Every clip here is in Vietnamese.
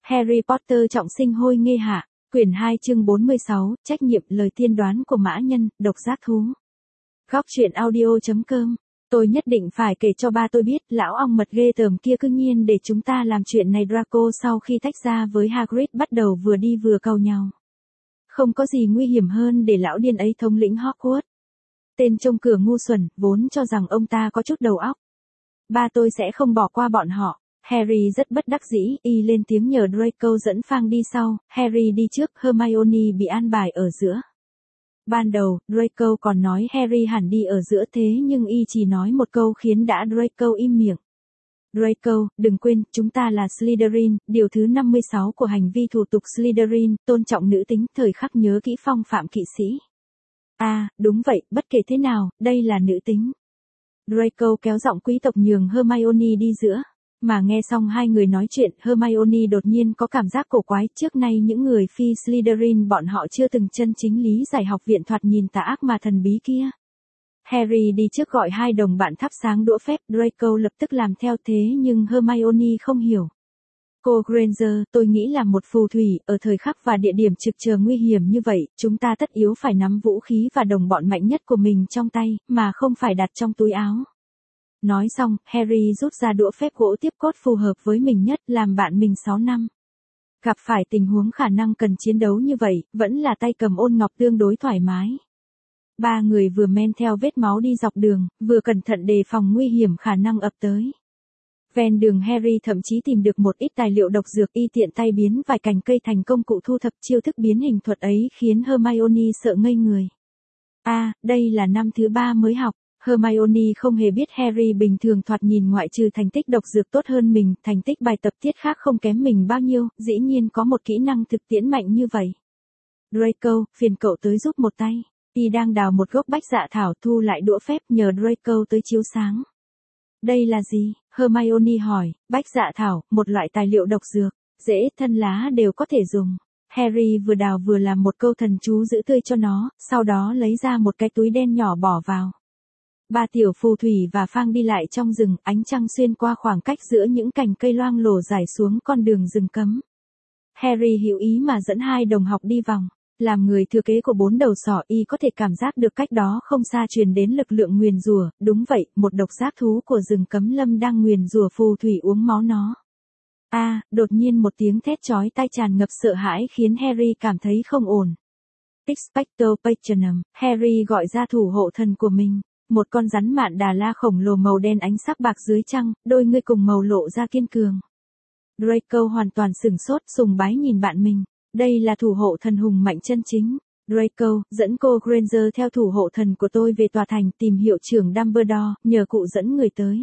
Harry Potter trọng sinh hôi nghê hạ, quyển 2 chương 46, trách nhiệm lời tiên đoán của mã nhân, độc giác thú. Góc truyện audio.com. Tôi nhất định phải kể cho ba tôi biết, lão ong mật ghê tởm kia cứ nhiên để chúng ta làm chuyện này. Draco sau khi tách ra với Hagrid bắt đầu vừa đi vừa cau nhau. Không có gì nguy hiểm hơn để lão điên ấy thống lĩnh Hogwarts. Tên trông cửa ngu xuẩn, vốn cho rằng ông ta có chút đầu óc. Ba tôi sẽ không bỏ qua bọn họ. Harry rất bất đắc dĩ, y lên tiếng nhờ Draco dẫn Fang đi sau, Harry đi trước, Hermione bị an bài ở giữa. Ban đầu, Draco còn nói Harry hẳn đi ở giữa thế nhưng y chỉ nói một câu khiến đã Draco im miệng. Draco, đừng quên, chúng ta là Slytherin, điều thứ 56 của hành vi thủ tục Slytherin, tôn trọng nữ tính, thời khắc nhớ kỹ phong phạm kỵ sĩ. À, đúng vậy, bất kể thế nào, đây là nữ tính. Draco kéo giọng quý tộc nhường Hermione đi giữa. Mà nghe xong hai người nói chuyện, Hermione đột nhiên có cảm giác cổ quái, trước nay những người phi Slytherin bọn họ chưa từng chân chính lý giải học viện thoạt nhìn tà ác mà thần bí kia. Harry đi trước gọi hai đồng bạn thắp sáng đũa phép, Draco lập tức làm theo thế nhưng Hermione không hiểu. Cô Granger, tôi nghĩ là một phù thủy, ở thời khắc và địa điểm trực chờ nguy hiểm như vậy, chúng ta tất yếu phải nắm vũ khí và đồng bọn mạnh nhất của mình trong tay, mà không phải đặt trong túi áo. Nói xong, Harry rút ra đũa phép gỗ tiếp cốt phù hợp với mình nhất, làm bạn mình 6 năm. Gặp phải tình huống khả năng cần chiến đấu như vậy, vẫn là tay cầm ôn ngọc tương đối thoải mái. Ba người vừa men theo vết máu đi dọc đường, vừa cẩn thận đề phòng nguy hiểm khả năng ập tới. Ven đường Harry thậm chí tìm được một ít tài liệu độc dược, y tiện tay biến vài cành cây thành công cụ thu thập. Chiêu thức biến hình thuật ấy khiến Hermione sợ ngây người. À, đây là năm thứ 3 mới học. Hermione không hề biết Harry bình thường thoạt nhìn ngoại trừ thành tích độc dược tốt hơn mình, thành tích bài tập tiết khác không kém mình bao nhiêu, dĩ nhiên có một kỹ năng thực tiễn mạnh như vậy. Draco, phiền cậu tới giúp một tay. Y đang đào một gốc bách dạ thảo, thu lại đũa phép nhờ Draco tới chiếu sáng. Đây là gì? Hermione hỏi. Bách dạ thảo, một loại tài liệu độc dược, rễ, thân lá đều có thể dùng. Harry vừa đào vừa làm một câu thần chú giữ tươi cho nó, sau đó lấy ra một cái túi đen nhỏ bỏ vào. Ba tiểu phù thủy và Fang đi lại trong rừng, ánh trăng xuyên qua khoảng cách giữa những cành cây loang lổ rải xuống con đường rừng cấm. Harry hữu ý mà dẫn hai đồng học đi vòng. Làm người thừa kế của 4 đầu sỏ, y có thể cảm giác được cách đó không xa truyền đến lực lượng nguyền rủa. Đúng vậy, một độc giác thú của rừng cấm lâm đang nguyền rủa phù thủy uống máu nó. À, đột nhiên một tiếng thét chói tai tràn ngập sợ hãi khiến Harry cảm thấy không ổn. Expecto Patronum, Harry gọi ra thủ hộ thần của mình. Một con rắn mạn Đà La khổng lồ màu đen ánh sắc bạc dưới trăng, đôi ngươi cùng màu lộ ra kiên cường. Draco hoàn toàn sửng sốt, sùng bái nhìn bạn mình. Đây là thủ hộ thần hùng mạnh chân chính. Draco, dẫn cô Granger theo thủ hộ thần của tôi về tòa thành tìm hiệu trưởng Dumbledore, nhờ cụ dẫn người tới.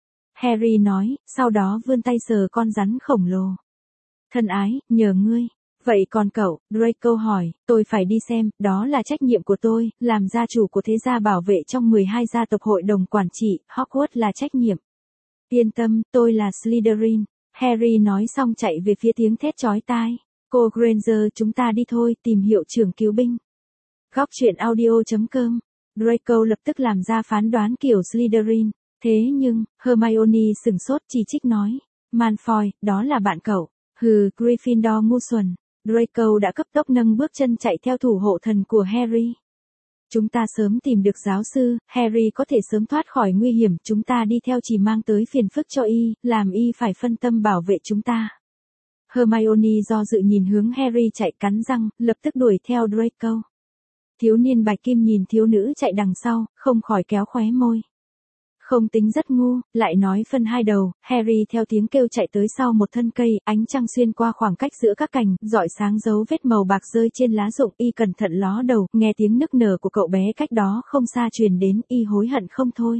Harry nói, sau đó vươn tay sờ con rắn khổng lồ. Thân ái, nhờ ngươi. Vậy còn cậu? Draco hỏi, tôi phải đi xem, đó là trách nhiệm của tôi, làm gia chủ của thế gia bảo vệ trong 12 gia tộc hội đồng quản trị, Hogwarts là trách nhiệm. Yên tâm, tôi là Slytherin. Harry nói xong chạy về phía tiếng thét chói tai. Cô Granger, chúng ta đi thôi, tìm hiệu trưởng cứu binh. Góc truyện audio.com. Draco lập tức làm ra phán đoán kiểu Slytherin. Thế nhưng, Hermione sửng sốt chỉ trích nói. Malfoy, đó là bạn cậu. Hừ, Gryffindor ngu xuẩn. Draco đã cấp tốc nâng bước chân chạy theo thủ hộ thần của Harry. Chúng ta sớm tìm được giáo sư, Harry có thể sớm thoát khỏi nguy hiểm, chúng ta đi theo chỉ mang tới phiền phức cho y, làm y phải phân tâm bảo vệ chúng ta. Hermione do dự nhìn hướng Harry chạy cắn răng, lập tức đuổi theo Draco. Thiếu niên bạch kim nhìn thiếu nữ chạy đằng sau, không khỏi kéo khóe môi. Không tính rất ngu, lại nói phân hai đầu, Harry theo tiếng kêu chạy tới sau một thân cây, ánh trăng xuyên qua khoảng cách giữa các cành, rọi sáng dấu vết màu bạc rơi trên lá rụng, y cẩn thận ló đầu, nghe tiếng nức nở của cậu bé cách đó không xa truyền đến, y hối hận không thôi.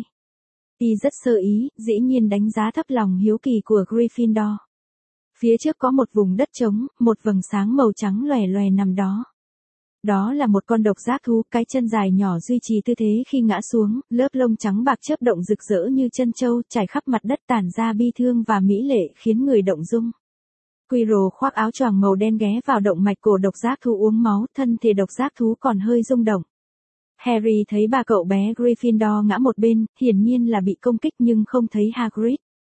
Y rất sơ ý, dĩ nhiên đánh giá thấp lòng hiếu kỳ của Gryffindor. Phía trước có một vùng đất trống, một vầng sáng màu trắng lòe lòe nằm đó. Đó là một con độc giác thú, cái chân dài nhỏ duy trì tư thế khi ngã xuống, lớp lông trắng bạc chớp động rực rỡ như chân trâu, trải khắp mặt đất tản ra bi thương và mỹ lệ khiến người động dung. Quirrell khoác áo choàng màu đen ghé vào động mạch cổ độc giác thú uống máu, thân thể độc giác thú còn hơi rung động. Harry thấy ba cậu bé Gryffindor ngã một bên, hiển nhiên là bị công kích nhưng không thấy Hagrid.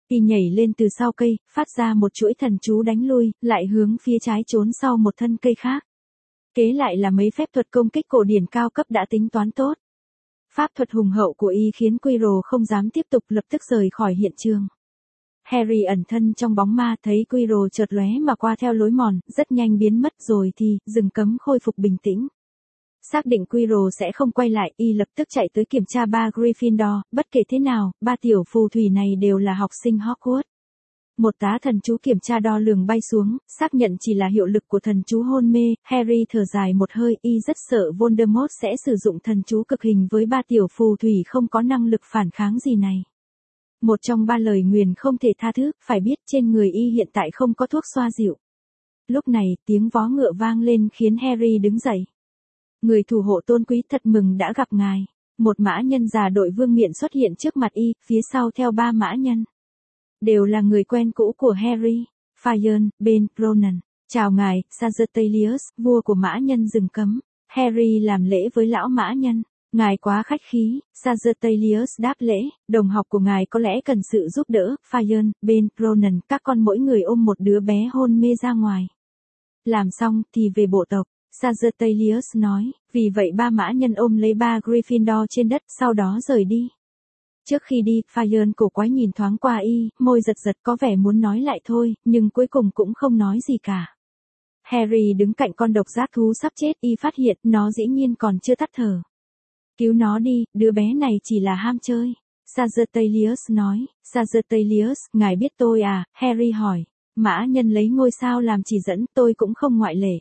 Y nhảy lên từ sau cây, phát ra một chuỗi thần chú đánh lui, lại hướng phía trái trốn sau một thân cây khác. Kế lại là mấy phép thuật công kích cổ điển cao cấp đã tính toán tốt. Pháp thuật hùng hậu của Y khiến Quirrell không dám tiếp tục, lập tức rời khỏi hiện trường. Harry ẩn thân trong bóng ma, thấy Quirrell chợt lóe mà qua theo lối mòn, rất nhanh biến mất rồi thì rừng cấm khôi phục bình tĩnh. Xác định Quirrell sẽ không quay lại, Y lập tức chạy tới kiểm tra ba Gryffindor, bất kể thế nào, ba tiểu phù thủy này đều là học sinh Hogwarts. Một tá thần chú kiểm tra đo lường bay xuống, xác nhận chỉ là hiệu lực của thần chú hôn mê, Harry thở dài một hơi, Y rất sợ Voldemort sẽ sử dụng thần chú cực hình với ba tiểu phù thủy không có năng lực phản kháng gì này. Một trong ba lời nguyền không thể tha thứ, phải biết trên người Y hiện tại không có thuốc xoa dịu. Lúc này, tiếng vó ngựa vang lên khiến Harry đứng dậy. Người thủ hộ tôn quý thật mừng đã gặp ngài. Một mã nhân già đội vương miện xuất hiện trước mặt Y, phía sau theo ba mã nhân. Đều là người quen cũ của Harry. Fion, Ben, Ronan. Chào ngài, Sagittarius, vua của mã nhân rừng cấm. Harry làm lễ với lão mã nhân. Ngài quá khách khí, Sagittarius đáp lễ, đồng học của ngài có lẽ cần sự giúp đỡ. Fion, Ben, Ronan, các con mỗi người ôm một đứa bé hôn mê ra ngoài. Làm xong thì về bộ tộc. Sagittarius nói, vì vậy ba mã nhân ôm lấy ba Gryffindor trên đất, sau đó rời đi. Trước khi đi, Fion cổ quái nhìn thoáng qua Y, môi giật giật có vẻ muốn nói lại thôi, nhưng cuối cùng cũng không nói gì cả. Harry đứng cạnh con độc giác thú sắp chết, Y phát hiện nó dĩ nhiên còn chưa tắt thở. Cứu nó đi, đứa bé này chỉ là ham chơi. Sagittarius nói, Sagittarius, ngài biết tôi à? Harry hỏi. Mã nhân lấy ngôi sao làm chỉ dẫn, tôi cũng không ngoại lệ.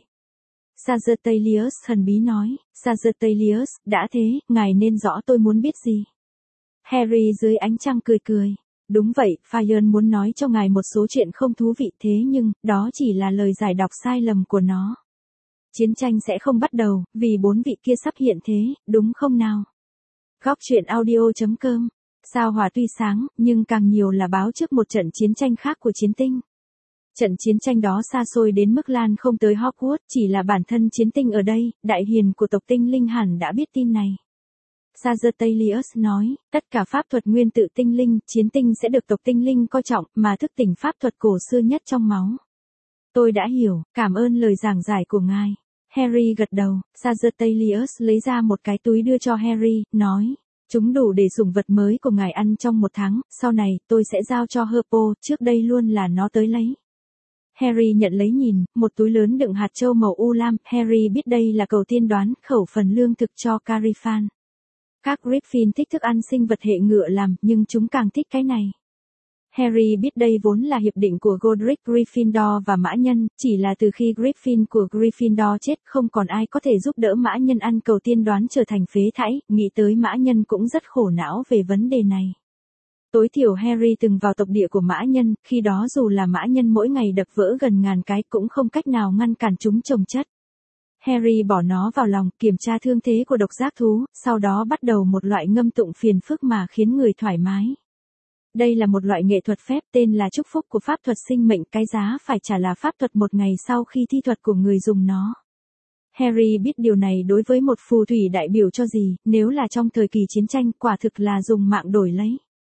Sagittarius thần bí nói, Sagittarius, đã thế, ngài nên rõ tôi muốn biết gì. Harry dưới ánh trăng cười cười. Đúng vậy, Fion muốn nói cho ngài một số chuyện không thú vị thế nhưng, đó chỉ là lời giải đọc sai lầm của nó. Chiến tranh sẽ không bắt đầu, vì 4 vị kia sắp hiện thế, đúng không nào? Góc truyện audio.com. Sao hỏa tuy sáng, nhưng càng nhiều là báo trước một trận chiến tranh khác của chiến tinh. Trận chiến tranh đó xa xôi đến mức lan không tới Hogwarts, chỉ là bản thân chiến tinh ở đây, đại hiền của tộc tinh linh hẳn đã biết tin này. Sagittarius nói, tất cả pháp thuật nguyên tử tinh linh, chiến tinh sẽ được tộc tinh linh coi trọng, mà thức tỉnh pháp thuật cổ xưa nhất trong máu. Tôi đã hiểu, cảm ơn lời giảng giải của ngài. Harry gật đầu, Sagittarius lấy ra một cái túi đưa cho Harry, nói, chúng đủ để dùng vật mới của ngài ăn trong 1 tháng, sau này, tôi sẽ giao cho Herpo, trước đây luôn là nó tới lấy. Harry nhận lấy nhìn, một túi lớn đựng hạt châu màu u lam, Harry biết đây là cầu tiên đoán, khẩu phần lương thực cho Carifan. Các Gryffindor thích thức ăn sinh vật hệ ngựa làm, nhưng chúng càng thích cái này. Harry biết đây vốn là hiệp định của Godric Gryffindor và mã nhân, chỉ là từ khi Griffin của Gryffindor chết không còn ai có thể giúp đỡ mã nhân ăn cầu tiên đoán trở thành phế thải, nghĩ tới mã nhân cũng rất khổ não về vấn đề này. Tối thiểu Harry từng vào tộc địa của mã nhân, khi đó dù là mã nhân mỗi ngày đập vỡ gần 1000 cái cũng không cách nào ngăn cản chúng chồng chất. Harry bỏ nó vào lòng, kiểm tra thương thế của độc giác thú, sau đó bắt đầu một loại ngâm tụng phiền phức mà khiến người thoải mái. Đây là một loại nghệ thuật phép tên là chúc phúc của pháp thuật sinh mệnh, cái giá phải trả là pháp thuật 1 ngày sau khi thi thuật của người dùng nó. Harry biết điều này đối với một phù thủy đại biểu cho gì, nếu là trong thời kỳ chiến tranh quả thực là dùng mạng đổi lấy.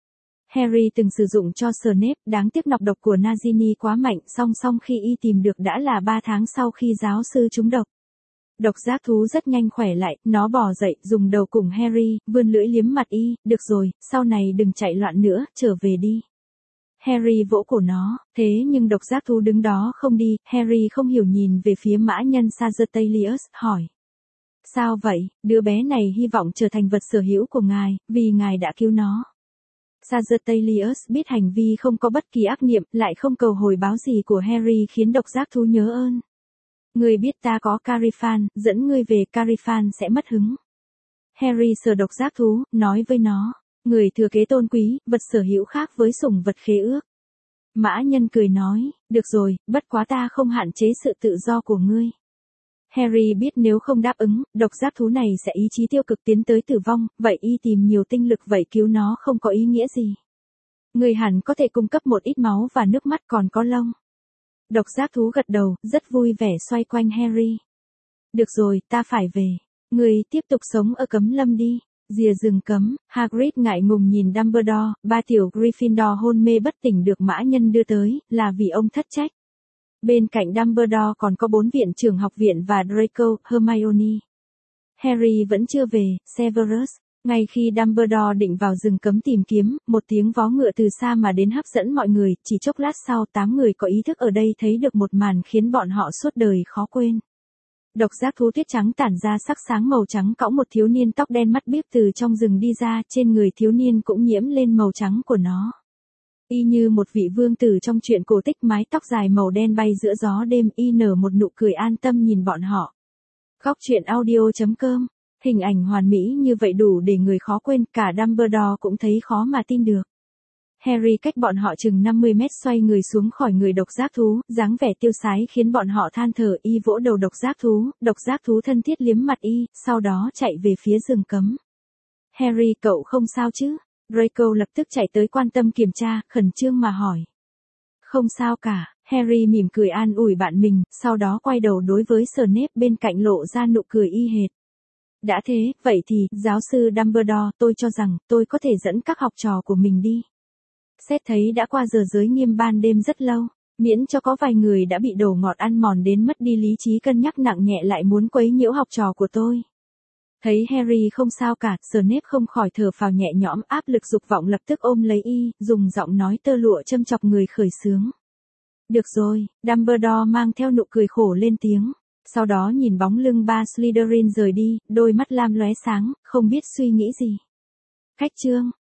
Harry từng sử dụng cho Snape, đáng tiếc nọc độc của Nagini quá mạnh, song song khi Y tìm được đã là 3 tháng sau khi giáo sư trúng độc. Độc giác thú rất nhanh khỏe lại, nó bò dậy, dùng đầu cùng Harry, vươn lưỡi liếm mặt Y, được rồi, sau này đừng chạy loạn nữa, trở về đi. Harry vỗ cổ nó, thế nhưng độc giác thú đứng đó không đi, Harry không hiểu nhìn về phía mã nhân Sagittarius, hỏi. Sao vậy, đứa bé này hy vọng trở thành vật sở hữu của ngài, vì ngài đã cứu nó. Sagittarius biết hành vi không có bất kỳ ác niệm, lại không cầu hồi báo gì của Harry khiến độc giác thú nhớ ơn. Ngươi biết ta có Carifan, dẫn ngươi về Carifan sẽ mất hứng. Harry sờ độc giác thú, nói với nó, người thừa kế tôn quý, vật sở hữu khác với sủng vật khế ước. Mã nhân cười nói, được rồi, bất quá ta không hạn chế sự tự do của ngươi. Harry biết nếu không đáp ứng, độc giác thú này sẽ ý chí tiêu cực tiến tới tử vong, vậy Y tìm nhiều tinh lực vậy cứu nó không có ý nghĩa gì. Ngươi hẳn có thể cung cấp một ít máu và nước mắt còn có lông. Độc giác thú gật đầu, rất vui vẻ xoay quanh Harry. Được rồi, ta phải về. Ngươi tiếp tục sống ở cấm lâm đi. Rìa rừng cấm, Hagrid ngại ngùng nhìn Dumbledore, ba tiểu Gryffindor hôn mê bất tỉnh được mã nhân đưa tới, là vì ông thất trách. Bên cạnh Dumbledore còn có 4 viện trưởng học viện và Draco, Hermione. Harry vẫn chưa về, Severus. Ngay khi Dumbledore định vào rừng cấm tìm kiếm, một tiếng vó ngựa từ xa mà đến hấp dẫn mọi người, chỉ chốc lát sau 8 người có ý thức ở đây thấy được một màn khiến bọn họ suốt đời khó quên. Độc giác thú tuyết trắng tản ra sắc sáng màu trắng cõng một thiếu niên tóc đen mắt biếc từ trong rừng đi ra, trên người thiếu niên cũng nhiễm lên màu trắng của nó. Y như một vị vương tử trong truyện cổ tích, mái tóc dài màu đen bay giữa gió đêm, y nở một nụ cười an tâm nhìn bọn họ. Góc truyện audio.com. Hình ảnh hoàn mỹ như vậy đủ để người khó quên, cả Dumbledore cũng thấy khó mà tin được. Harry cách bọn họ chừng 50 mét xoay người xuống khỏi người độc giác thú, dáng vẻ tiêu sái khiến bọn họ than thở. Y vỗ đầu độc giác thú thân thiết liếm mặt y, sau đó chạy về phía rừng cấm. Harry, cậu không sao chứ? Draco lập tức chạy tới quan tâm kiểm tra, khẩn trương mà hỏi. Không sao cả, Harry mỉm cười an ủi bạn mình, sau đó quay đầu đối với Snape bên cạnh lộ ra nụ cười y hệt. Đã thế, vậy thì, giáo sư Dumbledore, tôi cho rằng, tôi có thể dẫn các học trò của mình đi. Xét thấy đã qua giờ giới nghiêm ban đêm rất lâu, miễn cho có vài người đã bị đổ ngọt ăn mòn đến mất đi lý trí cân nhắc nặng nhẹ lại muốn quấy nhiễu học trò của tôi. Thấy Harry không sao cả, Snape không khỏi thở phào nhẹ nhõm, áp lực dục vọng lập tức ôm lấy y, dùng giọng nói tơ lụa châm chọc người khởi xướng. Được rồi, Dumbledore mang theo nụ cười khổ lên tiếng. Sau đó nhìn bóng lưng ba Slytherin rời đi, đôi mắt lam lóe sáng, không biết suy nghĩ gì. Khách chương.